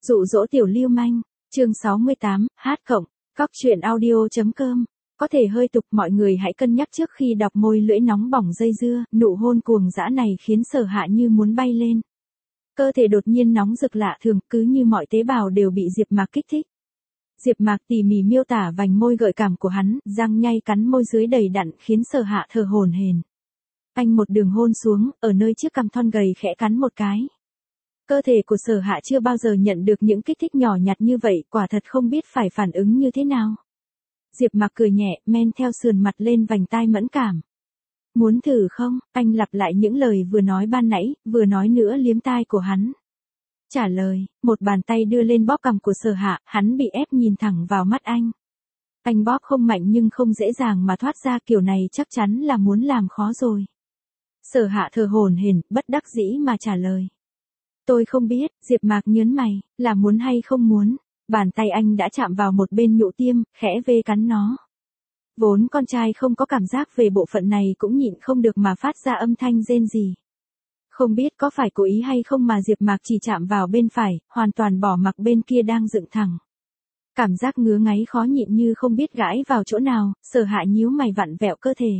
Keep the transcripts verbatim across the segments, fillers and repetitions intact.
Dụ dỗ tiểu lưu manh, chương sáu mươi tám, hát cộng, cóc truyện audio.com. Có thể hơi tục, mọi người hãy cân nhắc trước khi đọc. Môi lưỡi nóng bỏng dây dưa, nụ hôn cuồng dã này khiến Sở Hạ như muốn bay lên. Cơ thể đột nhiên nóng rực lạ thường, cứ như mọi tế bào đều bị Diệp Mạc kích thích. Diệp Mạc tỉ mỉ miêu tả vành môi gợi cảm của hắn, răng nhai cắn môi dưới đầy đặn khiến Sở Hạ thở hổn hển. Anh một đường hôn xuống, ở nơi chiếc cằm thon gầy khẽ cắn một cái. Cơ thể của Sở Hạ chưa bao giờ nhận được những kích thích nhỏ nhặt như vậy, quả thật không biết phải phản ứng như thế nào. Diệp Mạc cười nhẹ, men theo sườn mặt lên vành tai mẫn cảm. Muốn thử không? Anh lặp lại những lời vừa nói ban nãy, vừa nói nữa liếm tai của hắn. Trả lời, một bàn tay đưa lên bóp cằm của Sở Hạ, hắn bị ép nhìn thẳng vào mắt anh. Anh bóp không mạnh nhưng không dễ dàng mà thoát ra, kiểu này chắc chắn là muốn làm khó rồi. Sở Hạ thở hổn hển, bất đắc dĩ mà trả lời. Tôi không biết. Diệp Mạc nhớn mày, là muốn hay không muốn. Bàn tay anh đã chạm vào một bên nhũ tiêm, khẽ vê cắn nó. Vốn con trai không có cảm giác về bộ phận này cũng nhịn không được mà phát ra âm thanh rên rỉ. Không biết có phải cố ý hay không mà Diệp Mạc chỉ chạm vào bên phải, hoàn toàn bỏ mặc bên kia đang dựng thẳng. Cảm giác ngứa ngáy khó nhịn như không biết gãi vào chỗ nào, Sở Hạ nhíu mày vặn vẹo cơ thể.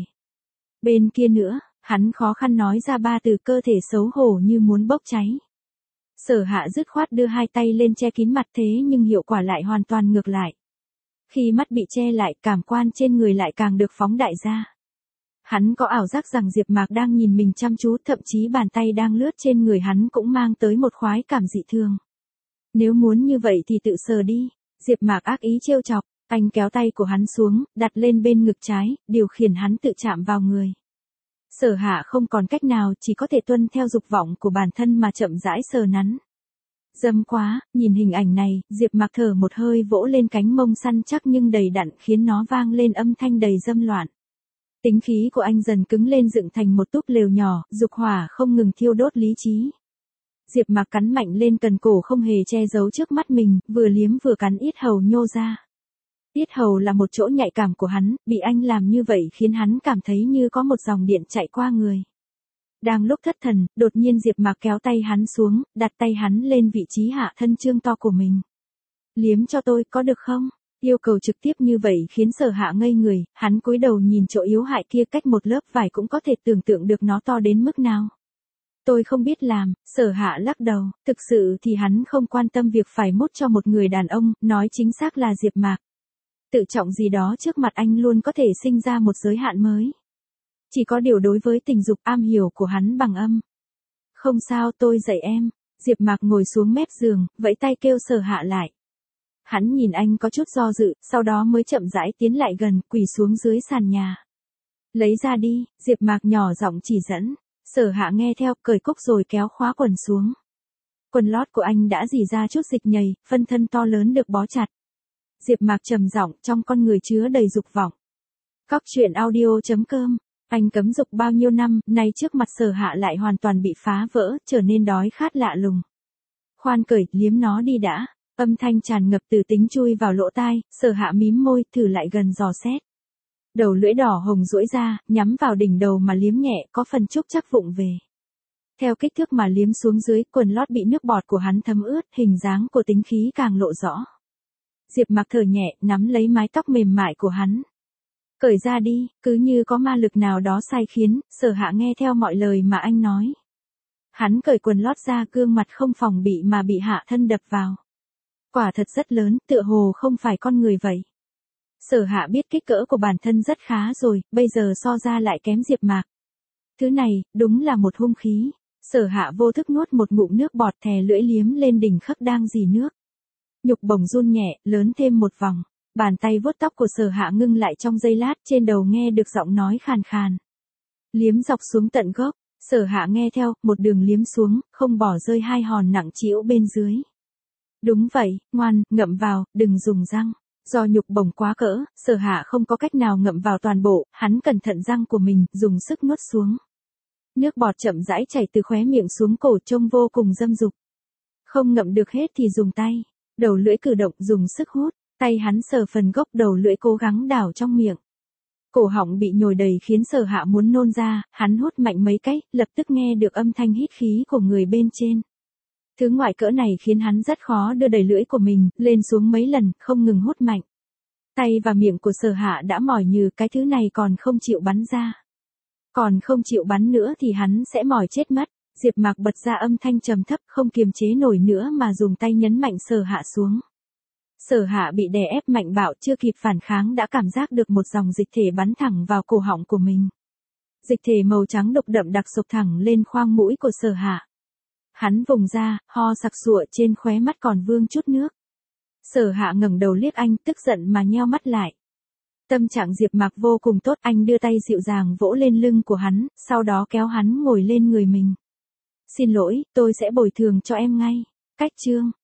Bên kia nữa, hắn khó khăn nói ra ba từ, cơ thể xấu hổ như muốn bốc cháy. Sở Hạ dứt khoát đưa hai tay lên che kín mặt, thế nhưng hiệu quả lại hoàn toàn ngược lại. Khi mắt bị che lại, cảm quan trên người lại càng được phóng đại ra. Hắn có ảo giác rằng Diệp Mạc đang nhìn mình chăm chú, thậm chí bàn tay đang lướt trên người hắn cũng mang tới một khoái cảm dị thường. Nếu muốn như vậy thì tự sờ đi. Diệp Mạc ác ý trêu chọc, anh kéo tay của hắn xuống, đặt lên bên ngực trái, điều khiển hắn tự chạm vào người. Sở Hạ không còn cách nào, chỉ có thể tuân theo dục vọng của bản thân mà chậm rãi sờ nắn. Dâm quá. Nhìn hình ảnh này, Diệp Mạc thở một hơi vỗ lên cánh mông săn chắc nhưng đầy đặn khiến nó vang lên âm thanh đầy dâm loạn. Tính khí của anh dần cứng lên, dựng thành một túp lều nhỏ, dục hỏa không ngừng thiêu đốt lý trí. Diệp Mạc cắn mạnh lên cần cổ không hề che giấu trước mắt mình, vừa liếm vừa cắn yết hầu nhô ra. Yết hầu là một chỗ nhạy cảm của hắn, bị anh làm như vậy khiến hắn cảm thấy như có một dòng điện chạy qua người. Đang lúc thất thần, đột nhiên Diệp Mạc kéo tay hắn xuống, đặt tay hắn lên vị trí hạ thân trương to của mình. Liếm cho tôi, có được không? Yêu cầu trực tiếp như vậy khiến Sở Hạ ngây người, hắn cúi đầu nhìn chỗ yếu hại kia, cách một lớp vải cũng có thể tưởng tượng được nó to đến mức nào. Tôi không biết làm. Sở Hạ lắc đầu, thực sự thì hắn không quan tâm việc phải mút cho một người đàn ông, nói chính xác là Diệp Mạc. Tự trọng gì đó trước mặt anh luôn có thể sinh ra một giới hạn mới. Chỉ có điều đối với tình dục, am hiểu của hắn bằng âm. Không sao, tôi dạy em. Diệp Mạc ngồi xuống mép giường, vẫy tay kêu Sở Hạ lại. Hắn nhìn anh có chút do dự, sau đó mới chậm rãi tiến lại gần, quỳ xuống dưới sàn nhà. Lấy ra đi. Diệp Mạc nhỏ giọng chỉ dẫn. Sở Hạ nghe theo, cởi cúc rồi kéo khóa quần xuống. Quần lót của anh đã rỉ ra chút dịch nhầy, phân thân to lớn được bó chặt. Diệp Mạc trầm giọng, trong con người chứa đầy dục vọng. Cóc truyện audio.com. Anh cấm dục bao nhiêu năm, nay trước mặt Sở Hạ lại hoàn toàn bị phá vỡ, trở nên đói khát lạ lùng. Khoan cởi, liếm nó đi đã. Âm thanh tràn ngập từ tính chui vào lỗ tai, Sở Hạ mím môi, thử lại gần dò xét. Đầu lưỡi đỏ hồng duỗi ra, nhắm vào đỉnh đầu mà liếm nhẹ, có phần chúc chắc vụng về. Theo kích thước mà liếm xuống dưới, quần lót bị nước bọt của hắn thấm ướt, hình dáng của tính khí càng lộ rõ. Diệp Mạc thở nhẹ, nắm lấy mái tóc mềm mại của hắn. Cởi ra đi. Cứ như có ma lực nào đó sai khiến, Sở Hạ nghe theo mọi lời mà anh nói. Hắn cởi quần lót ra, gương mặt không phòng bị mà bị hạ thân đập vào. Quả thật rất lớn, tựa hồ không phải con người vậy. Sở Hạ biết kích cỡ của bản thân rất khá rồi, bây giờ so ra lại kém Diệp Mạc. Thứ này, đúng là một hung khí. Sở Hạ vô thức nuốt một ngụm nước bọt, thè lưỡi liếm lên đỉnh khắc đang rỉ nước. Nhục bổng run nhẹ, lớn thêm một vòng. Bàn tay vuốt tóc của Sở Hạ ngưng lại trong giây lát, trên đầu nghe được giọng nói khàn khàn. Liếm dọc xuống tận gốc. Sở Hạ nghe theo, một đường liếm xuống, không bỏ rơi hai hòn nặng trĩu bên dưới. Đúng vậy, ngoan, ngậm vào, đừng dùng răng. Do nhục bổng quá cỡ, Sở Hạ không có cách nào ngậm vào toàn bộ, hắn cẩn thận răng của mình, dùng sức nuốt xuống. Nước bọt chậm rãi chảy từ khóe miệng xuống cổ, trông vô cùng dâm dục. Không ngậm được hết thì dùng tay. Đầu lưỡi cử động, dùng sức hút. Tay hắn sờ phần gốc đầu lưỡi, cố gắng đảo trong miệng. Cổ họng bị nhồi đầy khiến Sở Hạ muốn nôn ra, hắn hút mạnh mấy cái, lập tức nghe được âm thanh hít khí của người bên trên. Thứ ngoại cỡ này khiến hắn rất khó đưa đầy lưỡi của mình lên xuống mấy lần, không ngừng hút mạnh. Tay và miệng của Sở Hạ đã mỏi nhừ, cái thứ này còn không chịu bắn ra. Còn không chịu bắn nữa thì hắn sẽ mỏi chết mất. Diệp Mạc bật ra âm thanh trầm thấp, không kiềm chế nổi nữa mà dùng tay nhấn mạnh Sở Hạ xuống. Sở Hạ bị đè ép mạnh bạo, chưa kịp phản kháng đã cảm giác được một dòng dịch thể bắn thẳng vào cổ họng của mình. Dịch thể màu trắng đục đậm đặc sộc thẳng lên khoang mũi của Sở Hạ. Hắn vùng ra, ho sặc sụa, trên khóe mắt còn vương chút nước. Sở Hạ ngẩng đầu liếc anh, tức giận mà nheo mắt lại. Tâm trạng Diệp Mạc vô cùng tốt, anh đưa tay dịu dàng vỗ lên lưng của hắn, sau đó kéo hắn ngồi lên người mình. Xin lỗi, tôi sẽ bồi thường cho em ngay. Cách chương